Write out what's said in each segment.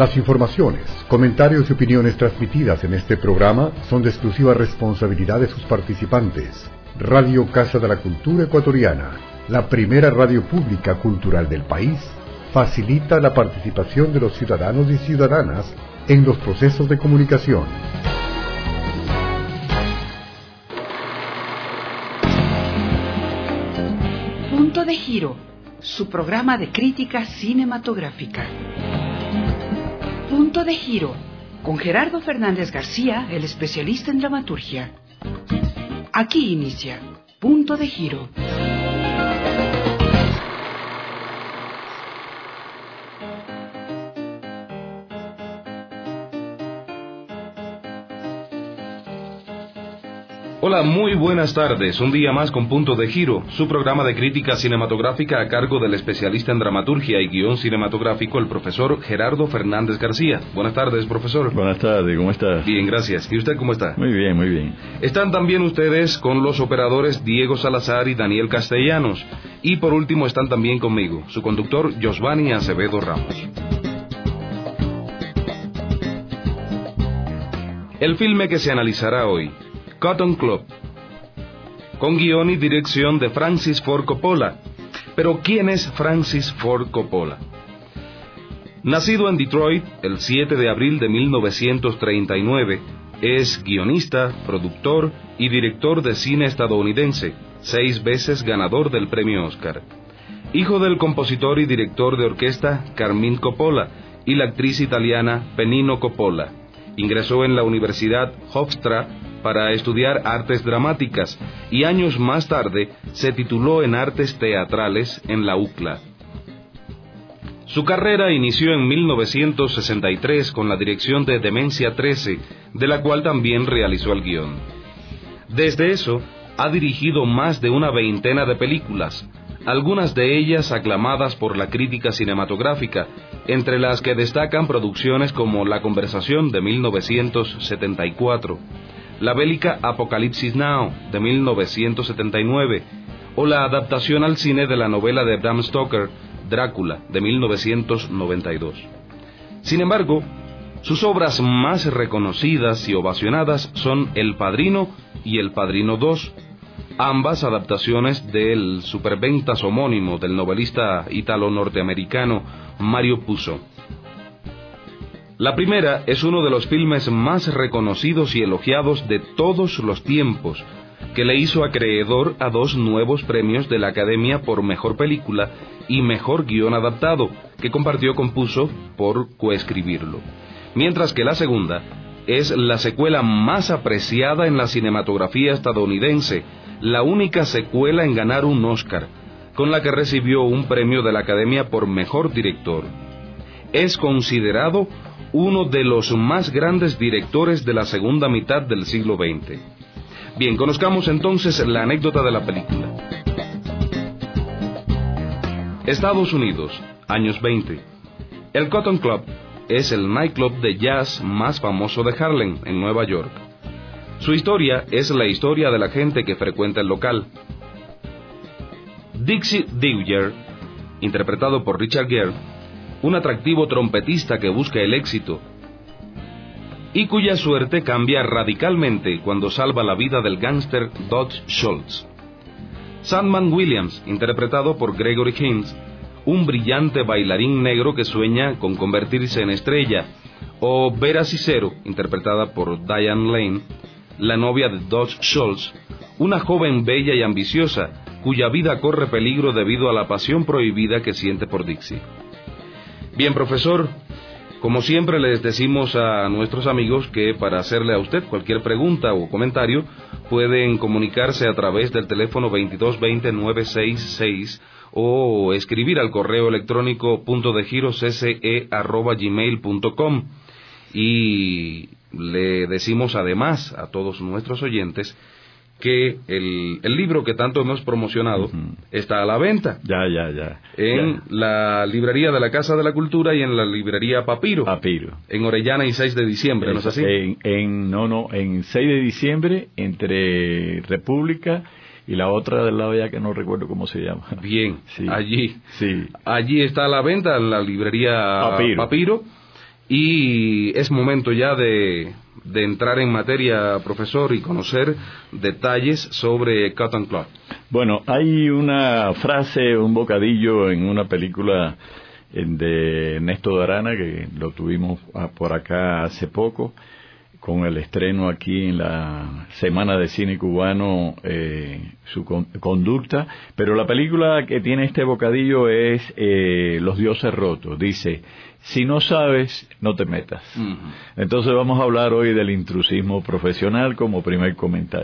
Las informaciones, comentarios y opiniones transmitidas en este programa son de exclusiva responsabilidad de sus participantes. Radio Casa de la Cultura Ecuatoriana, la primera radio pública cultural del país, facilita la participación de los ciudadanos y ciudadanas en los procesos de comunicación. Punto de Giro, su programa de crítica cinematográfica. Punto de Giro, con Gerardo Fernández García, el especialista en dramaturgia. Aquí inicia Punto de Giro. Hola, muy buenas tardes. Un día más con Punto de Giro, su programa de crítica cinematográfica a cargo del especialista en dramaturgia y guión cinematográfico, el profesor Gerardo Fernández García. Buenas tardes, profesor. Buenas tardes, ¿cómo está? Bien, gracias. ¿Y usted cómo está? Muy bien, muy bien. Están también ustedes con los operadores Diego Salazar y Daniel Castellanos. Y por último están también conmigo, su conductor Josvani Acevedo Ramos. El filme que se analizará hoy, Cotton Club, con guión y dirección de Francis Ford Coppola. Pero ¿quién es Francis Ford Coppola? Nacido en Detroit el 7 de abril de 1939, es guionista, productor y director de cine estadounidense, 6 veces ganador del premio Oscar. Hijo del compositor y director de orquesta Carmine Coppola y la actriz italiana Pennino Coppola. Ingresó en la Universidad Hofstra para estudiar artes dramáticas y años más tarde se tituló en artes teatrales en la UCLA. Su carrera inició en 1963 con la dirección de Demencia 13, de la cual también realizó el guión. Desde eso, ha dirigido más de una veintena de películas, algunas de ellas aclamadas por la crítica cinematográfica, entre las que destacan producciones como La Conversación de 1974, la bélica Apocalipsis Now, de 1979, o la adaptación al cine de la novela de Bram Stoker, Drácula, de 1992. Sin embargo, sus obras más reconocidas y ovacionadas son El Padrino y El Padrino 2, ambas adaptaciones del superventas homónimo del novelista ítalo-norteamericano Mario Puzo. La primera es uno de los filmes más reconocidos y elogiados de todos los tiempos, que le hizo acreedor a 2 nuevos premios de la Academia por Mejor Película y Mejor Guión Adaptado, que compartió con Puzo por coescribirlo. Mientras que la segunda es la secuela más apreciada en la cinematografía estadounidense, la única secuela en ganar un Oscar, con la que recibió un premio de la Academia por Mejor Director. Es considerado uno de los más grandes directores de la segunda mitad del siglo XX. Bien, conozcamos entonces la anécdota de la película. Estados Unidos, años 20. El Cotton Club es el nightclub de jazz más famoso de Harlem, en Nueva York. Su historia es la historia de la gente que frecuenta el local. Dixie Dewyer, interpretado por Richard Gere, un atractivo trompetista que busca el éxito y cuya suerte cambia radicalmente cuando salva la vida del gángster Dodge Schultz. Sandman Williams, interpretado por Gregory Hines, un brillante bailarín negro que sueña con convertirse en estrella, o Vera Cicero, interpretada por Diane Lane, la novia de Dodge Schultz, una joven bella y ambiciosa, cuya vida corre peligro debido a la pasión prohibida que siente por Dixie. Bien, profesor, como siempre les decimos a nuestros amigos que para hacerle a usted cualquier pregunta o comentario pueden comunicarse a través del teléfono 2220-966 o escribir al correo electrónico puntodegirocce@gmail.com. Y le decimos además a todos nuestros oyentes que el libro que tanto hemos promocionado está a la venta. En la librería de la Casa de la Cultura y en la librería Papiro. En Orellana y 6 de diciembre, ¿no es así? En 6 de diciembre, entre República y la otra del lado ya que no recuerdo cómo se llama. Bien, sí. Allí está a la venta en la librería Papiro. Y es momento ya de entrar en materia, profesor, y conocer detalles sobre Cotton Club. Bueno, hay una frase, un bocadillo en una película de Ernesto de Arana, que lo tuvimos por acá hace poco, con el estreno aquí en la Semana de Cine Cubano, su conducta, pero la película que tiene este bocadillo es Los Dioses Rotos. Dice: si no sabes, no te metas. Uh-huh. Entonces vamos a hablar hoy del intrusismo profesional como primer comentario.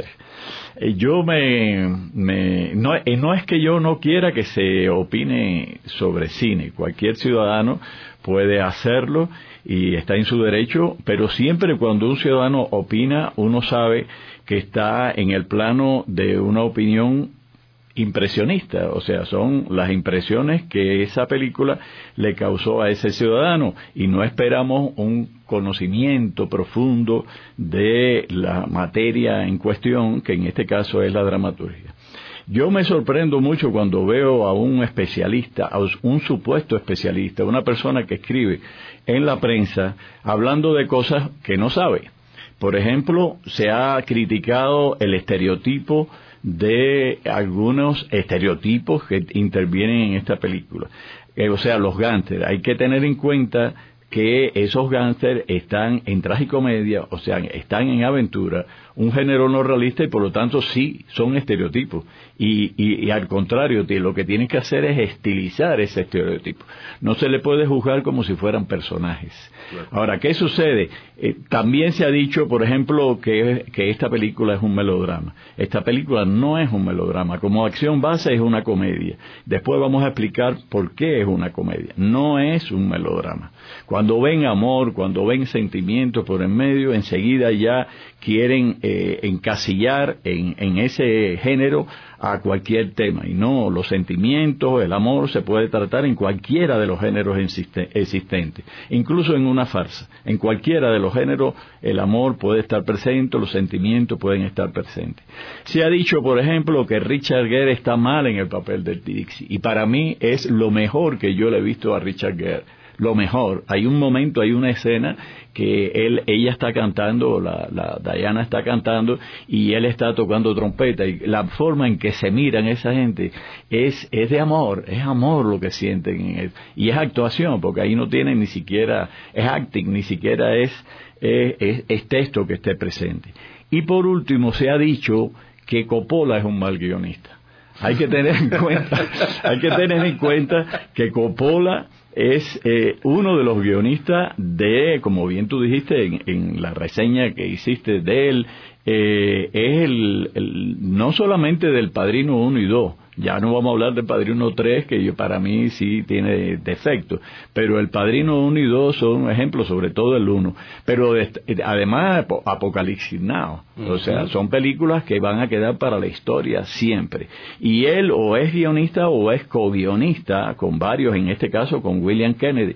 No es que yo no quiera que se opine sobre cine. Cualquier ciudadano puede hacerlo y está en su derecho, pero siempre cuando un ciudadano opina, uno sabe que está en el plano de una opinión impresionista, o sea, son las impresiones que esa película le causó a ese ciudadano, y no esperamos un conocimiento profundo de la materia en cuestión, que en este caso es la dramaturgia. Yo me sorprendo mucho cuando veo a un especialista, a un supuesto especialista, una persona que escribe en la prensa hablando de cosas que no sabe. Por ejemplo, se ha criticado el estereotipo de algunos estereotipos que intervienen en esta película. O sea, los gángsters. Hay que tener en cuenta que esos gángsters están en tragicomedia, o sea, están en aventura, un género no realista, y por lo tanto sí son estereotipos. Y al contrario, lo que tienes que hacer es estilizar ese estereotipo. No se le puede juzgar como si fueran personajes. Claro. Ahora, ¿qué sucede? También se ha dicho, por ejemplo, que esta película es un melodrama. Esta película no es un melodrama. Como acción base es una comedia. Después vamos a explicar por qué es una comedia. No es un melodrama. Cuando ven amor, cuando ven sentimientos por en medio, enseguida ya quieren encasillar en ese género a cualquier tema. Y no, los sentimientos, el amor se puede tratar en cualquiera de los géneros existentes, incluso en una farsa. En cualquiera de los géneros el amor puede estar presente, los sentimientos pueden estar presentes. Se ha dicho, por ejemplo, que Richard Gere está mal en el papel del Dixie, y para mí es lo mejor que yo le he visto a Richard Gere. Lo mejor. Hay un momento, hay una escena que ella está cantando, la Diana está cantando, y él está tocando trompeta, y la forma en que se miran esa gente es de amor, es amor lo que sienten en él, y es actuación, porque ahí no tienen ni siquiera, es acting, ni siquiera es texto que esté presente. Y por último, se ha dicho que Coppola es un mal guionista. Hay que tener en cuenta que Coppola es uno de los guionistas de, como bien tú dijiste en la reseña que hiciste de él, es no solamente del Padrino 1 y 2, ya no vamos a hablar del Padrino 3, que para mí sí tiene defectos, pero el Padrino 1 y 2 son un ejemplo, sobre todo el 1, pero además Apocalipsis Now, o sea, son películas que van a quedar para la historia siempre, y él o es guionista o es co-guionista con varios, en este caso con William Kennedy,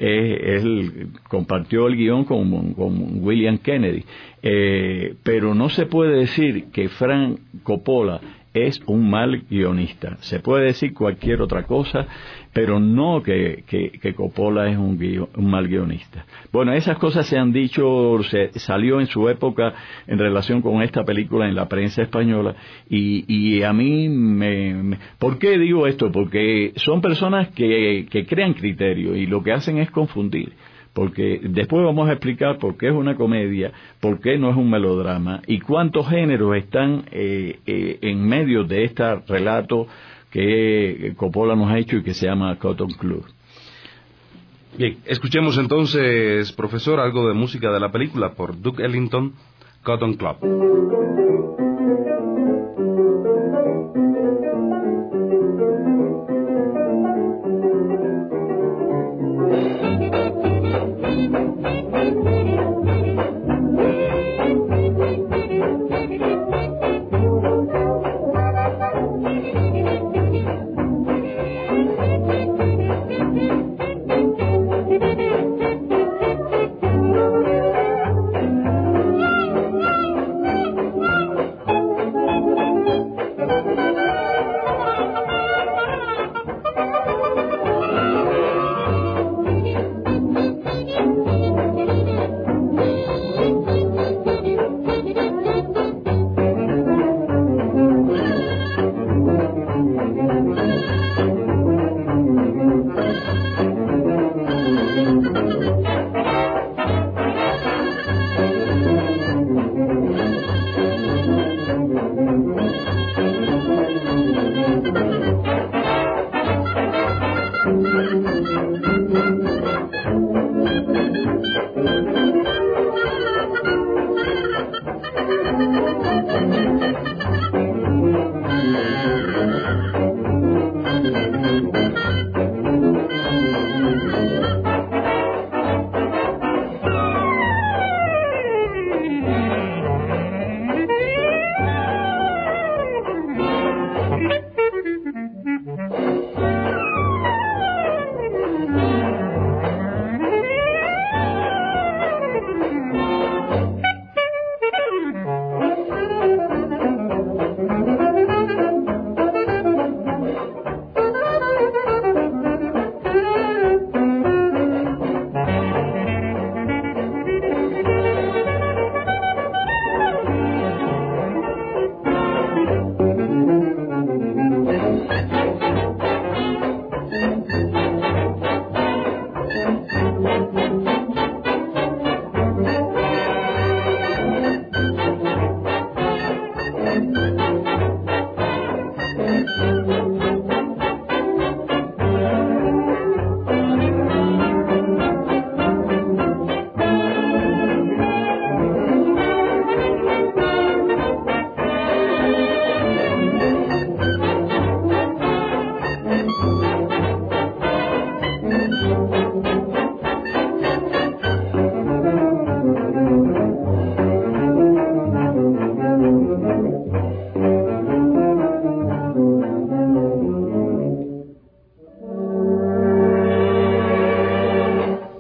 él compartió el guión con William Kennedy, pero no se puede decir que Frank Coppola es un mal guionista. Se puede decir cualquier otra cosa, pero no que Coppola es un mal guionista. Bueno, esas cosas se han dicho, salió en su época en relación con esta película en la prensa española, y a mí ¿por qué digo esto? Porque son personas que crean criterio, y lo que hacen es confundir. Porque después vamos a explicar por qué es una comedia, por qué no es un melodrama, y cuántos géneros están en medio de este relato que Coppola nos ha hecho y que se llama Cotton Club. Bien, escuchemos entonces, profesor, algo de música de la película por Duke Ellington, Cotton Club.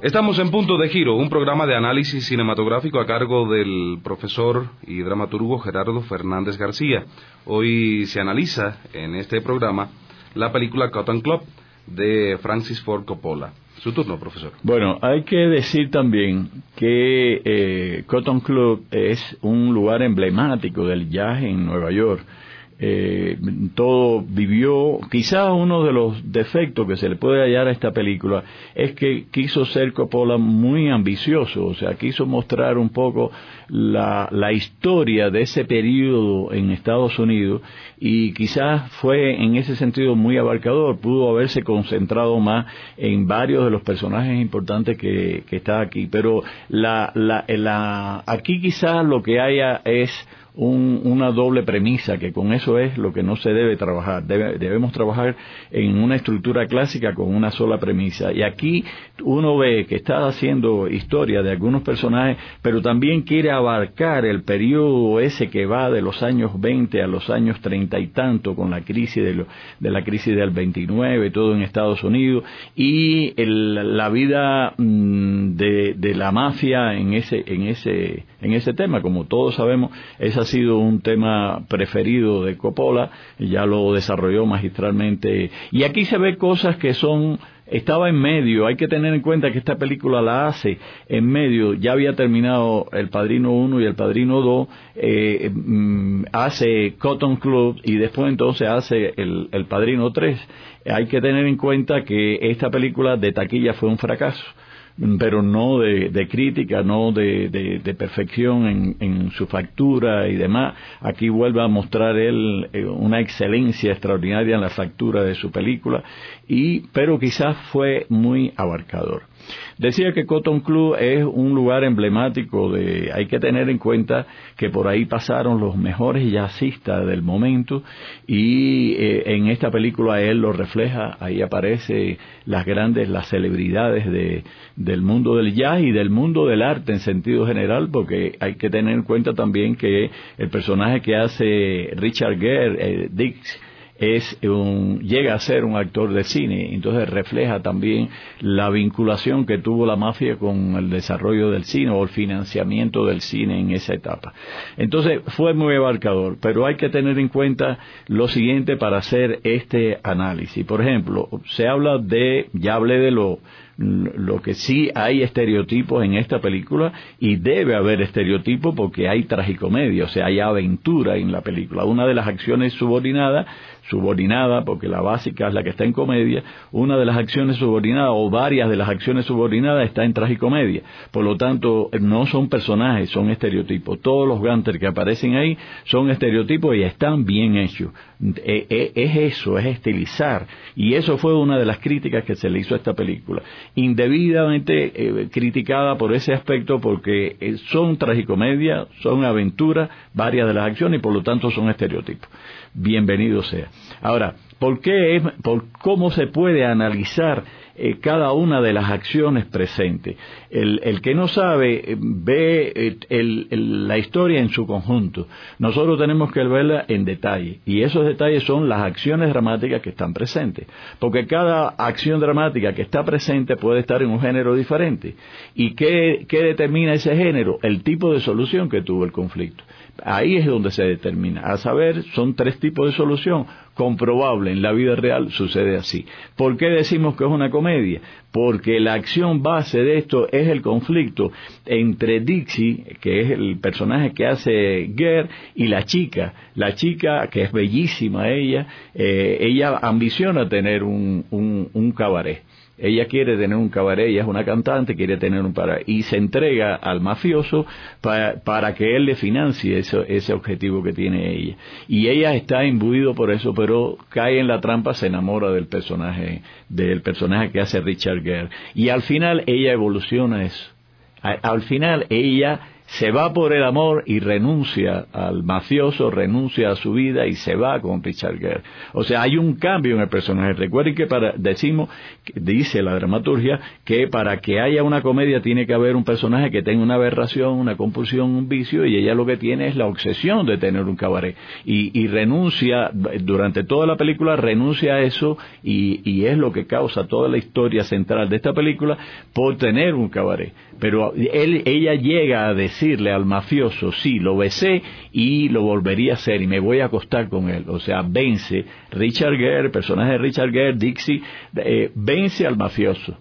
Estamos en Punto de Giro, un programa de análisis cinematográfico a cargo del profesor y dramaturgo Gerardo Fernández García. Hoy se analiza en este programa la película Cotton Club de Francis Ford Coppola. Su turno, profesor. Bueno, hay que decir también que Cotton Club es un lugar emblemático del jazz en Nueva York. Todo vivió, quizás uno de los defectos que se le puede hallar a esta película es que quiso ser Coppola muy ambicioso, o sea, quiso mostrar un poco la historia de ese periodo en Estados Unidos, y quizás fue en ese sentido muy abarcador. Pudo haberse concentrado más en varios de los personajes importantes que está aquí, pero aquí quizás lo que haya es una doble premisa, que con eso es lo que no se debe trabajar. Debemos trabajar en una estructura clásica con una sola premisa, y aquí uno ve que está haciendo historia de algunos personajes, pero también quiere abarcar el periodo ese que va de los años 20 a los años 30 y tanto, con la crisis de la crisis del 29, todo en Estados Unidos, y la vida de la mafia en ese tema. Como todos sabemos, ese ha sido un tema preferido de Coppola, ya lo desarrolló magistralmente, y aquí se ve cosas que estaba en medio. Hay que tener en cuenta que esta película la hace en medio. Ya había terminado El Padrino 1 y El Padrino 2, hace Cotton Club y después entonces hace El Padrino 3. Hay que tener en cuenta que esta película de taquilla fue un fracaso, pero no de crítica, no de perfección en su factura y demás. Aquí vuelve a mostrar él una excelencia extraordinaria en la factura de su película, pero quizás fue muy abarcador. Decía que Cotton Club es un lugar emblemático. Hay que tener en cuenta que por ahí pasaron los mejores jazzistas del momento, y en esta película él lo refleja. Ahí aparece las celebridades del mundo del jazz y del mundo del arte en sentido general, porque hay que tener en cuenta también que el personaje que hace Richard Gere, Dix, llega a ser un actor de cine. Entonces refleja también la vinculación que tuvo la mafia con el desarrollo del cine o el financiamiento del cine en esa etapa. Entonces fue muy abarcador, pero hay que tener en cuenta lo siguiente para hacer este análisis. Por ejemplo, se habla ya hablé de lo que sí hay estereotipos en esta película, y debe haber estereotipos porque hay tragicomedia, o sea, hay aventura en la película. Una de las acciones subordinada, porque la básica es la que está en comedia, una de las acciones subordinadas o varias de las acciones subordinadas está en tragicomedia. Por lo tanto, no son personajes, son estereotipos. Todos los gangsters que aparecen ahí son estereotipos y están bien hechos. Es eso, es estilizar, y eso fue una de las críticas que se le hizo a esta película, indebidamente criticada por ese aspecto, porque son tragicomedia, son aventuras, varias de las acciones, y por lo tanto son estereotipos. Bienvenido sea. Ahora, ¿cómo se puede analizar cada una de las acciones presentes? El que no sabe ve la historia en su conjunto. Nosotros tenemos que verla en detalle, y esos detalles son las acciones dramáticas que están presentes, porque cada acción dramática que está presente puede estar en un género diferente. ¿Y qué determina ese género? El tipo de solución que tuvo el conflicto. Ahí es donde se determina. A saber, son 3 tipos de solución. Comprobable, en la vida real sucede así. ¿Por qué decimos que es una comedia? Porque la acción base de esto es el conflicto entre Dixie, que es el personaje que hace Gere, y la chica que es bellísima. Ella ambiciona tener un cabaret. Ella quiere tener un cabaret, ella es una cantante, quiere tener un cabaret, y se entrega al mafioso para que él le financie ese objetivo que tiene ella. Y ella está imbuido por eso, pero cae en la trampa, se enamora del personaje que hace Richard Gere. Y al final ella evoluciona eso. Al final ella se va por el amor y renuncia al mafioso, renuncia a su vida y se va con Richard Gere. O sea, hay un cambio en el personaje. Recuerden que dice la dramaturgia, que para que haya una comedia tiene que haber un personaje que tenga una aberración, una compulsión, un vicio, y ella lo que tiene es la obsesión de tener un cabaret. Y renuncia, durante toda la película, renuncia a eso, y es lo que causa toda la historia central de esta película, por tener un cabaret. Pero ella llega a decirle al mafioso, sí, lo besé y lo volvería a hacer y me voy a acostar con él. O sea, vence Richard Gere, el personaje de Richard Gere, Dixie, vence al mafioso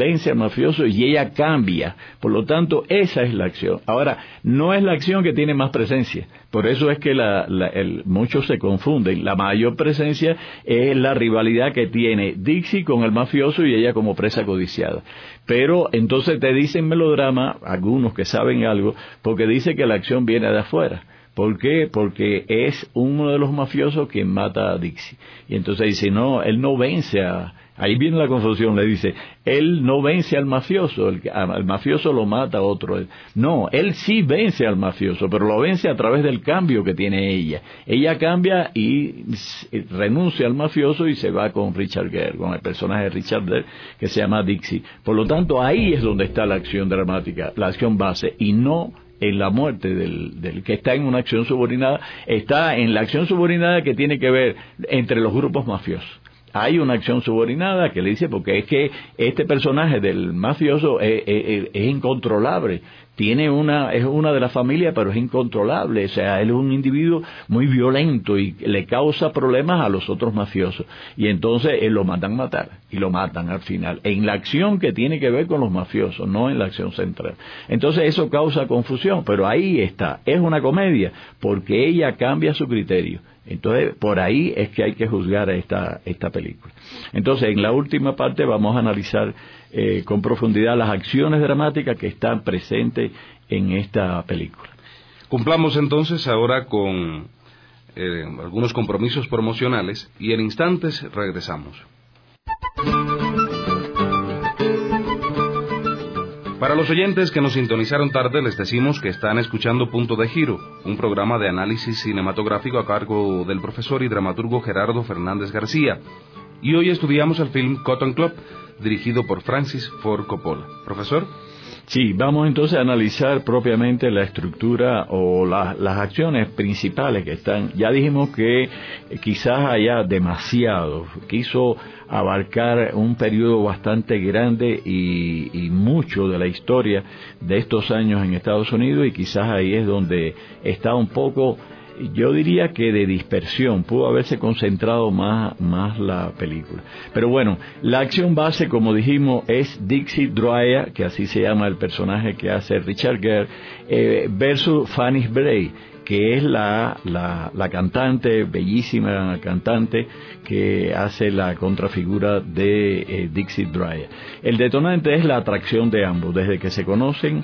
y ella cambia. Por lo tanto, esa es la acción. Ahora, no es la acción que tiene más presencia. Por eso es que muchos se confunden. La mayor presencia es la rivalidad que tiene Dixie con el mafioso y ella como presa codiciada. Pero entonces te dicen melodrama, algunos que saben algo, porque dice que la acción viene de afuera. ¿Por qué? Porque es uno de los mafiosos quien mata a Dixie. Y entonces dice, no, él no vence ahí viene la confusión, le dice, él no vence al mafioso, al mafioso lo mata otro. No, él sí vence al mafioso, pero lo vence a través del cambio que tiene ella. Ella cambia y renuncia al mafioso y se va con Richard Gere, con el personaje de Richard Gere, que se llama Dixie. Por lo tanto, ahí es donde está la acción dramática, la acción base, y no en la muerte del que está en una acción subordinada, está en la acción subordinada que tiene que ver entre los grupos mafiosos. Hay una acción subordinada que le dice, porque es que este personaje del mafioso es incontrolable, es una de la familia, pero es incontrolable, o sea, él es un individuo muy violento y le causa problemas a los otros mafiosos, y entonces él lo mandan matar, y lo matan al final, en la acción que tiene que ver con los mafiosos, no en la acción central. Entonces eso causa confusión, pero ahí está, es una comedia, porque ella cambia su criterio. Entonces, por ahí es que hay que juzgar a esta película. Entonces, en la última parte vamos a analizar con profundidad las acciones dramáticas que están presentes en esta película. Cumplamos entonces ahora con algunos compromisos promocionales y en instantes regresamos. Para los oyentes que nos sintonizaron tarde, les decimos que están escuchando Punto de Giro, un programa de análisis cinematográfico a cargo del profesor y dramaturgo Gerardo Fernández García. Y hoy estudiamos el film Cotton Club, dirigido por Francis Ford Coppola. Profesor. Sí, vamos entonces a analizar propiamente la estructura o las acciones principales que están. Ya dijimos que quizás haya demasiado, quiso abarcar un periodo bastante grande y mucho de la historia de estos años en Estados Unidos, y quizás ahí es donde está un poco, yo diría que de dispersión, pudo haberse concentrado más la película. Pero bueno, la acción base, como dijimos, es Dixie Dwyer, que así se llama el personaje que hace Richard Gere, versus Fanny Bray, que es la cantante, bellísima cantante, que hace la contrafigura de Dixie Dwyer. El detonante es la atracción de ambos. Desde que se conocen,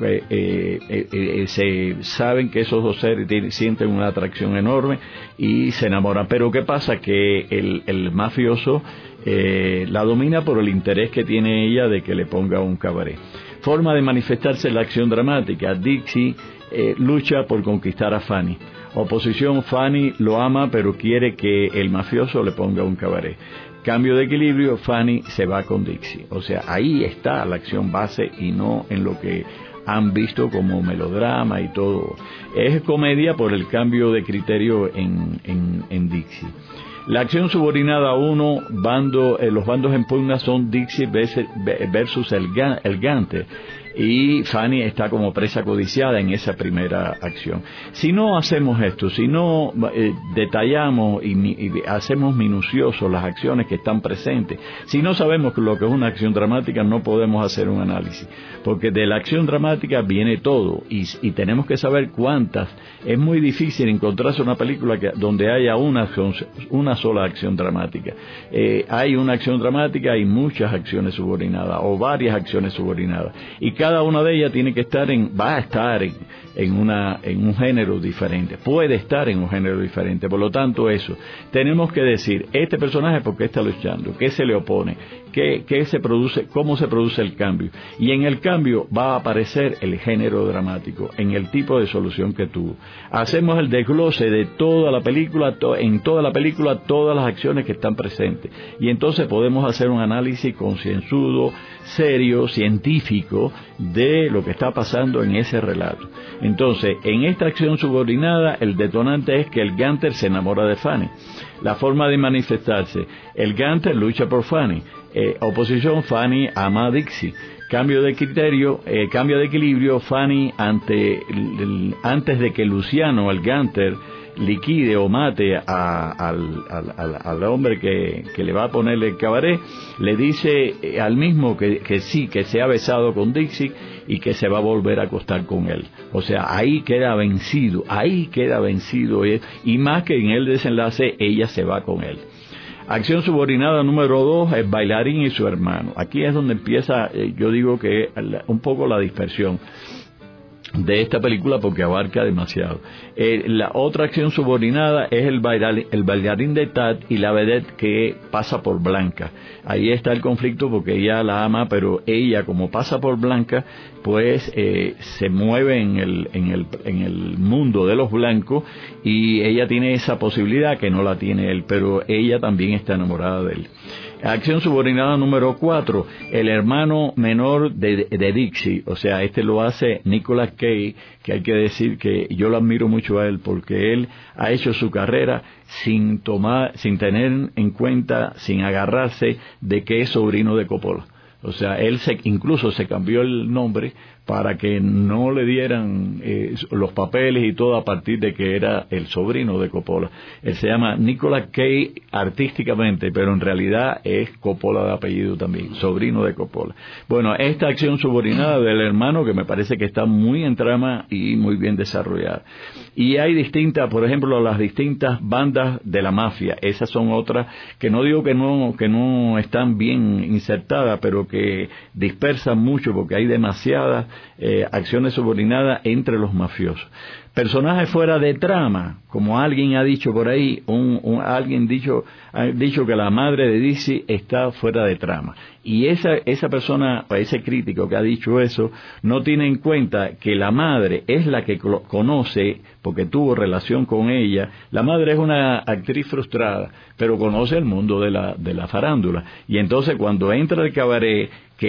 se saben que esos dos seres sienten una atracción enorme y se enamoran. Pero ¿qué pasa? Que el mafioso la domina por el interés que tiene ella de que le ponga un cabaret. Forma de manifestarse la acción dramática. Dixie lucha por conquistar a Fanny. Oposición, Fanny lo ama pero quiere que el mafioso le ponga un cabaret. Cambio de equilibrio, Fanny se va con Dixie. O sea, ahí está la acción base y no en lo que han visto como melodrama y todo. Es comedia por el cambio de criterio en Dixie. La acción subordinada 1, los bandos en pugna son Dixie versus el Gante, y Fanny está como presa codiciada en esa primera acción. Si no hacemos esto, si no detallamos y hacemos minuciosos las acciones que están presentes, si no sabemos lo que es una acción dramática, no podemos hacer un análisis, porque de la acción dramática viene todo, y tenemos que saber cuántas. Es muy difícil encontrarse una película donde haya una sola acción dramática. Hay una acción dramática y muchas acciones subordinadas, o varias acciones subordinadas, y cada una de ellas tiene que estar va a estar en un género diferente, puede estar en un género diferente. Por lo tanto, eso, tenemos que decir, este personaje, ¿por qué está luchando? ¿Qué se le opone? ¿Qué se produce? ¿Cómo se produce el cambio? Y en el cambio va a aparecer el género dramático, en el tipo de solución que tuvo. Hacemos el desglose de toda la película, en toda la película, todas las acciones que están presentes. Y entonces podemos hacer un análisis concienzudo, serio, científico, de lo que está pasando en ese relato. Entonces, en esta acción subordinada, el detonante es que el Gunther se enamora de Fanny. La forma de manifestarse, el Gunther lucha por Fanny. Oposición, Fanny ama a Dixie. Cambio de criterio, cambio de equilibrio, Fanny antes de que Luciano, el Gunther, liquide o mate al hombre que le va a poner el cabaret, le dice al mismo que sí, que se ha besado con Dixie y que se va a volver a acostar con él. O sea, ahí queda vencido, y más que en el desenlace ella se va con él. Acción subordinada número 2, el bailarín y su hermano. Aquí es donde empieza, yo digo que un poco la dispersión de esta película, porque abarca demasiado. La otra acción subordinada es el bailarín de Tad y la vedette que pasa por Blanca. Ahí está el conflicto, porque ella la ama, pero ella, como pasa por Blanca, pues se mueve en el mundo de los blancos, y ella tiene esa posibilidad que no la tiene él, pero ella también está enamorada de él. Acción subordinada número 4, el hermano menor de Dixie, o sea, lo hace Nicolas Cage, que hay que decir que yo lo admiro mucho a él, porque él ha hecho su carrera sin tener en cuenta, sin agarrarse de que es sobrino de Coppola. O sea, él incluso se cambió el nombre para que no le dieran los papeles y todo a partir de que era el sobrino de Coppola. Él se llama Nicolas Cage artísticamente, pero en realidad es Coppola de apellido también, sobrino de Coppola. Bueno, esta acción subordinada del hermano, que me parece que está muy en trama y muy bien desarrollada. Y hay por ejemplo, las distintas bandas de la mafia. Esas son otras que no digo que no están bien insertadas, pero que dispersan mucho, porque hay demasiadas acciones subordinadas entre los mafiosos. Personajes fuera de trama, como alguien ha dicho por ahí, alguien ha dicho que la madre de Dixie está fuera de trama. Y esa persona, ese crítico que ha dicho eso, no tiene en cuenta que la madre es la que conoce, porque tuvo relación con ella. La madre es una actriz frustrada, pero conoce el mundo de la farándula. Y entonces cuando entra al cabaret,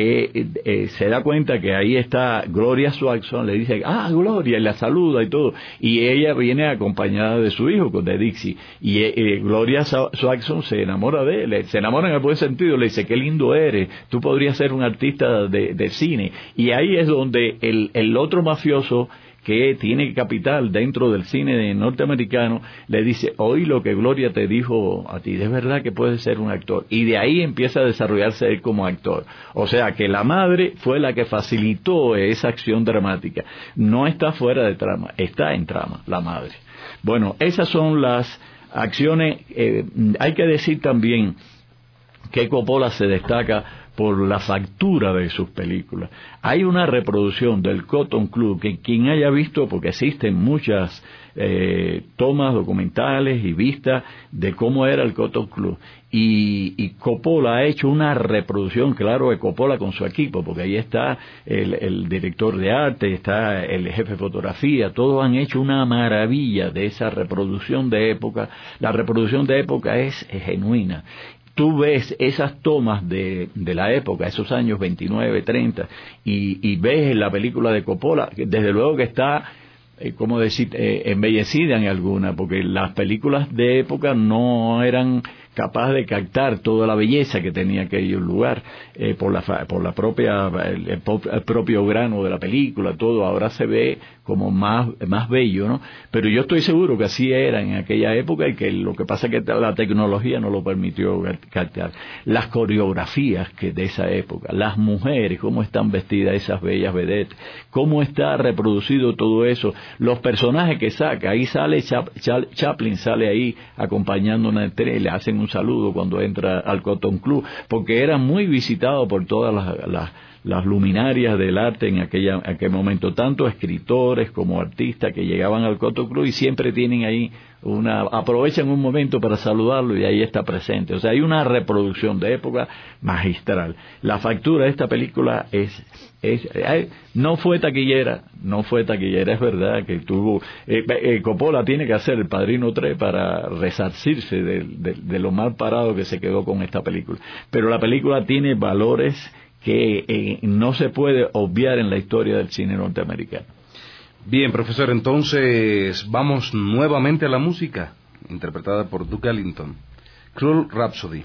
que se da cuenta que ahí está Gloria Swanson, le dice, Gloria, y la saluda y todo, y ella viene acompañada de su hijo, de Dixie, y Gloria Swanson se enamora de él, se enamora en el buen sentido, le dice, qué lindo eres, tú podrías ser un artista de cine. Y ahí es donde el otro mafioso, que tiene capital dentro del cine norteamericano, le dice, oí lo que Gloria te dijo a ti, de verdad que puedes ser un actor. Y de ahí empieza a desarrollarse él como actor. O sea que la madre fue la que facilitó esa acción dramática. No está fuera de trama, está en trama la madre. Bueno, esas son las acciones. Hay que decir también que Coppola se destaca por la factura de sus películas. Hay una reproducción del Cotton Club, que quien haya visto, porque existen muchas tomas documentales y vistas de cómo era el Cotton Club, y Coppola ha hecho una reproducción, claro, de Coppola con su equipo, porque ahí está el director de arte, está el jefe de fotografía, todos han hecho una maravilla de esa reproducción de época. La reproducción de época es genuina. Tú ves esas tomas de la época, esos años 29, 30, y ves en la película de Coppola, que desde luego que está, embellecida en alguna, porque las películas de época no eran capaces de captar toda la belleza que tenía aquel lugar, por la el propio grano de la película, todo ahora se ve como más bello, ¿no? Pero yo estoy seguro que así era en aquella época, y que lo que pasa es que la tecnología no lo permitió captar. Las coreografías que de esa época, las mujeres, cómo están vestidas esas bellas vedettes, cómo está reproducido todo eso, los personajes que saca, ahí sale Chaplin, sale ahí acompañando una estrella, le hacen un un saludo cuando entra al Cotton Club, porque era muy visitado por todas las luminarias del arte en aquel momento, tanto escritores como artistas que llegaban al Cotton Club y siempre tienen ahí aprovechan un momento para saludarlo y ahí está presente. O sea, hay una reproducción de época magistral. La factura de esta película no fue taquillera, es verdad que tuvo... Coppola tiene que hacer El Padrino 3 para resarcirse de lo mal parado que se quedó con esta película. Pero la película tiene valores que no se puede obviar en la historia del cine norteamericano. Bien, profesor, entonces vamos nuevamente a la música, interpretada por Duke Ellington, Cruel Rhapsody.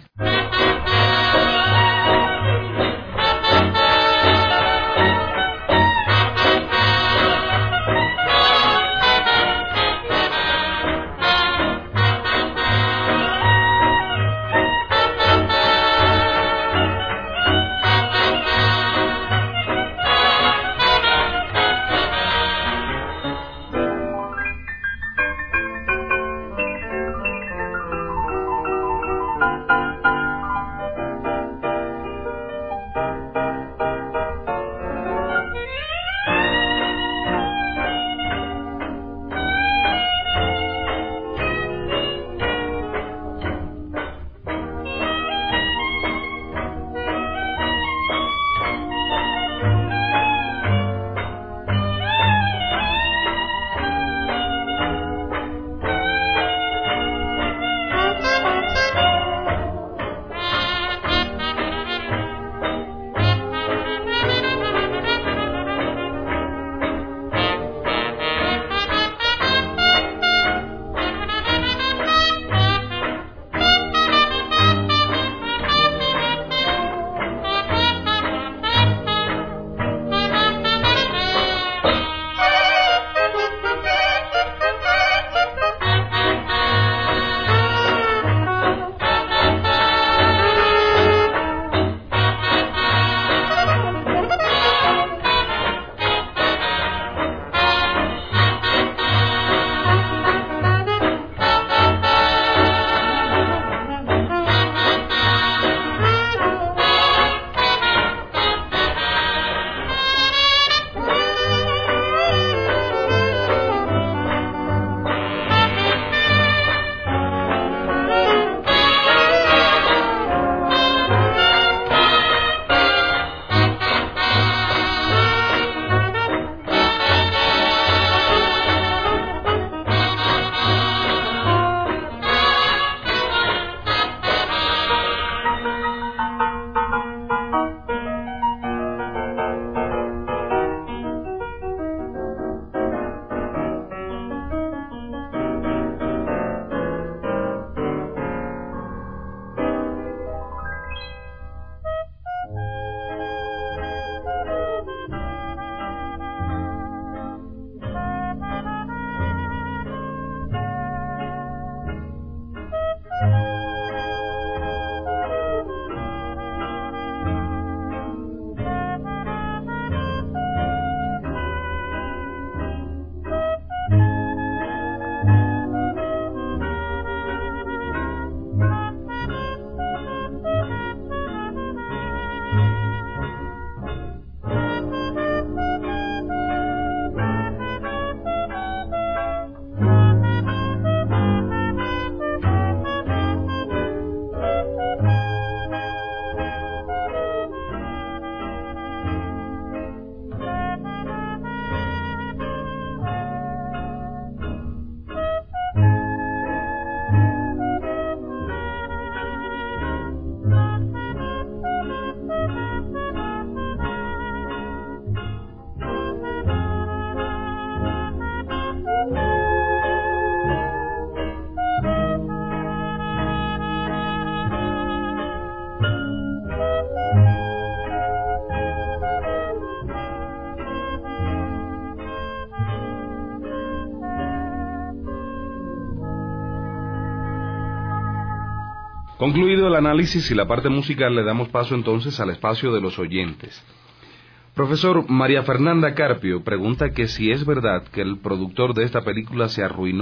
Concluido el análisis y la parte musical, le damos paso entonces al espacio de los oyentes. Profesor, María Fernanda Carpio pregunta que si es verdad que el productor de esta película se arruinó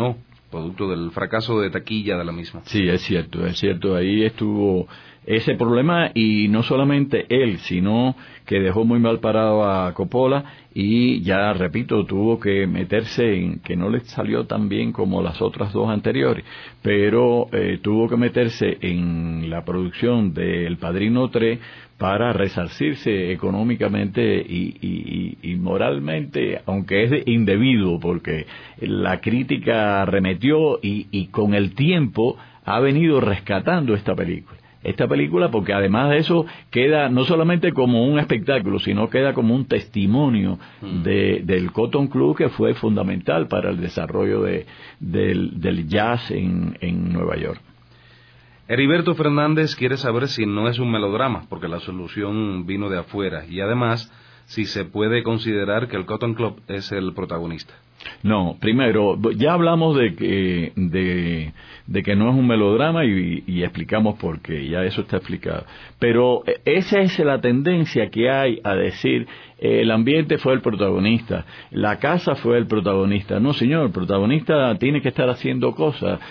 producto del fracaso de taquilla de la misma. Sí, es cierto, ahí estuvo ese problema, y no solamente él, sino que dejó muy mal parado a Coppola, y ya repito, tuvo que meterse en, que no le salió tan bien como las otras dos anteriores, pero tuvo que meterse en la producción de El Padrino 3 para resarcirse económicamente y moralmente, aunque es indebido, porque la crítica arremetió y con el tiempo ha venido rescatando esta película, porque además de eso queda no solamente como un espectáculo, sino queda como un testimonio del Cotton Club, que fue fundamental para el desarrollo del jazz en Nueva York. Heriberto Fernández quiere saber si no es un melodrama, porque la solución vino de afuera, y además si se puede considerar que el Cotton Club es el protagonista. No, primero, ya hablamos de que no es un melodrama y explicamos por qué, ya eso está explicado. Pero esa es la tendencia que hay a decir, el ambiente fue el protagonista, la casa fue el protagonista. No, señor, el protagonista tiene que estar haciendo cosas.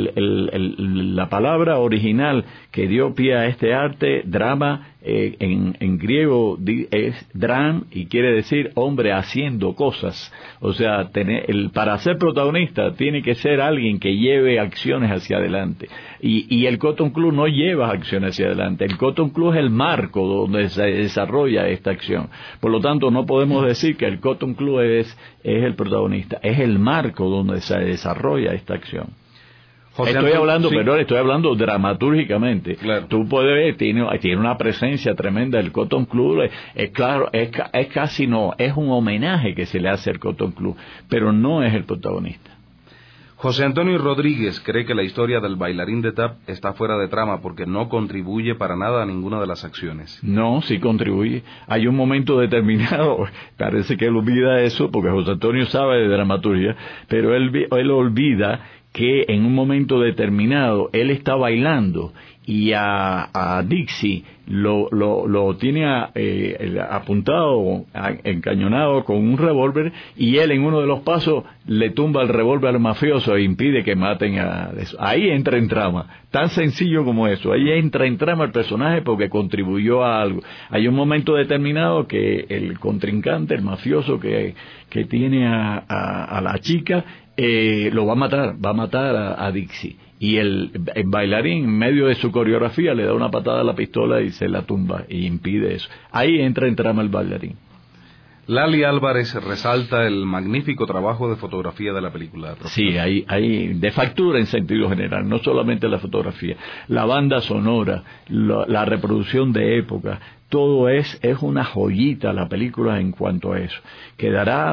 La palabra original que dio pie a este arte, drama, en griego es dran, y quiere decir hombre haciendo cosas. O sea, para ser protagonista tiene que ser alguien que lleve acciones hacia adelante, y el Cotton Club no lleva acciones hacia adelante. El Cotton Club es el marco donde se desarrolla esta acción. Por lo tanto, no podemos decir que el Cotton Club es el protagonista, es el marco donde se desarrolla esta acción. Estoy hablando dramatúrgicamente. Claro. Tú puedes ver, tiene una presencia tremenda el Cotton Club. Es claro, es casi no, es un homenaje que se le hace al Cotton Club, pero no es el protagonista. José Antonio Rodríguez cree que la historia del bailarín de tap está fuera de trama porque no contribuye para nada a ninguna de las acciones. No, sí contribuye. Hay un momento determinado, parece que él olvida eso, porque José Antonio sabe de dramaturgia, pero él olvida que en un momento determinado él está bailando y a Dixie lo tiene apuntado, encañonado con un revólver, y él en uno de los pasos le tumba el revólver al mafioso e impide que maten a eso. Ahí entra en trama, tan sencillo como eso. Ahí entra en trama el personaje porque contribuyó a algo. Hay un momento determinado que el contrincante, el mafioso que tiene a la chica, lo va a matar a Dixie, y el bailarín en medio de su coreografía le da una patada a la pistola y se la tumba y impide eso. Ahí entra en trama el bailarín. Lali Álvarez resalta el magnífico trabajo de fotografía de la película. Sí, hay de factura en sentido general, no solamente la fotografía, la banda sonora, la reproducción de época, todo es una joyita la película en cuanto a eso. Quedará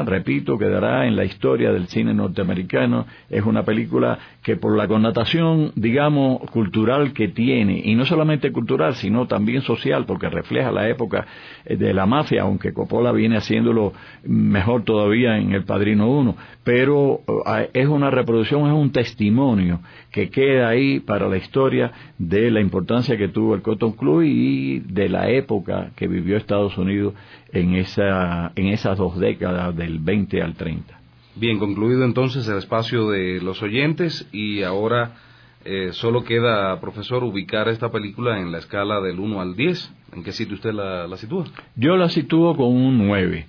en la historia del cine norteamericano. Es una película que, por la connotación, digamos, cultural que tiene, y no solamente cultural, sino también social, porque refleja la época de la mafia, aunque Coppola viene haciéndolo mejor todavía en El Padrino 1, pero es una reproducción, es un testimonio que queda ahí para la historia de la importancia que tuvo el Cotton Club y de la época que vivió Estados Unidos en esas 2 décadas, del 20 al 30. Bien, concluido entonces el espacio de los oyentes, y ahora solo queda, profesor, ubicar esta película en la escala del 1 al 10. ¿En qué sitio usted la sitúa? Yo la sitúo con un 9.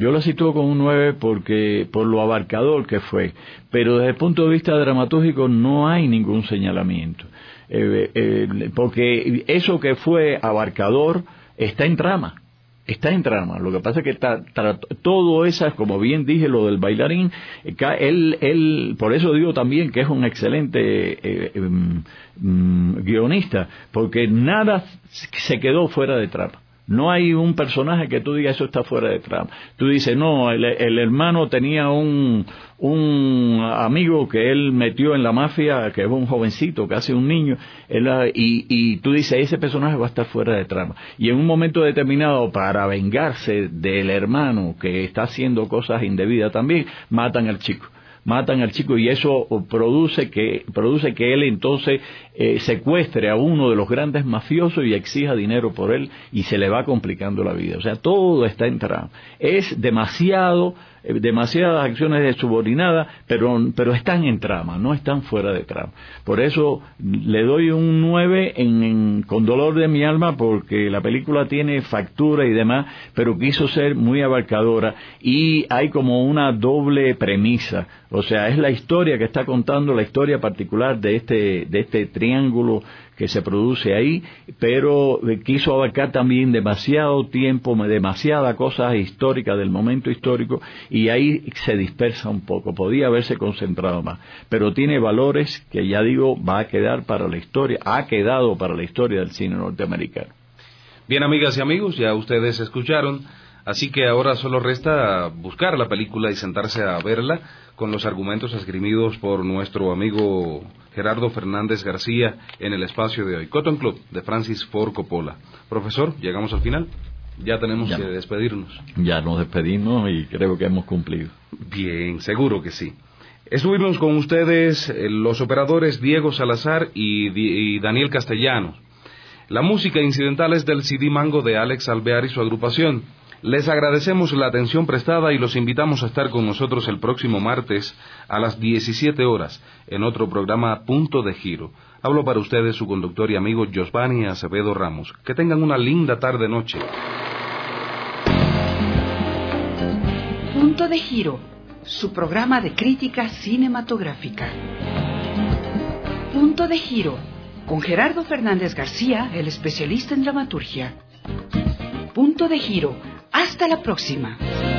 Porque por lo abarcador que fue, pero desde el punto de vista dramatúrgico no hay ningún señalamiento, porque eso que fue abarcador está en trama. Lo que pasa es que todo eso, como bien dije, lo del bailarín, él por eso digo también que es un excelente guionista, porque nada se quedó fuera de trama. No hay un personaje que tú digas eso está fuera de trama. Tú dices, no, el hermano tenía un amigo que él metió en la mafia, que es un jovencito, casi un niño, y tú dices, ese personaje va a estar fuera de trama. Y en un momento determinado, para vengarse del hermano que está haciendo cosas indebidas también, matan al chico, y eso produce que él entonces secuestre a uno de los grandes mafiosos y exija dinero por él, y se le va complicando la vida. O sea, todo está en trama. Es demasiado demasiadas acciones subordinadas, pero están en trama, no están fuera de trama. Por eso le doy un 9 con dolor de mi alma, porque la película tiene factura y demás, pero quiso ser muy abarcadora, y hay como una doble premisa. O sea, es la historia que está contando, la historia particular de este triángulo que se produce ahí, pero quiso abarcar también demasiado tiempo, demasiadas cosas históricas del momento histórico, y ahí se dispersa un poco. Podía haberse concentrado más, pero tiene valores que, ya digo, va a quedar para la historia, ha quedado para la historia del cine norteamericano. Bien, amigas y amigos, ya ustedes escucharon, así que ahora solo resta buscar la película y sentarse a verla con los argumentos esgrimidos por nuestro amigo Gerardo Fernández García en el espacio de hoy. Cotton Club, de Francis Ford Coppola. Profesor, llegamos al final. Ya tenemos que despedirnos. Ya nos despedimos y creo que hemos cumplido. Bien, seguro que sí. Estuvimos con ustedes los operadores Diego Salazar y Daniel Castellanos. La música incidental es del CD Mango de Alex Alvear y su agrupación. Les agradecemos la atención prestada y los invitamos a estar con nosotros el próximo martes a las 17 horas en otro programa Punto de Giro. Hablo para ustedes su conductor y amigo Josvani Acevedo Ramos. Que tengan una linda tarde-noche. Punto de Giro, su programa de crítica cinematográfica. Punto de Giro, con Gerardo Fernández García, el especialista en dramaturgia. Punto de Giro. Hasta la próxima.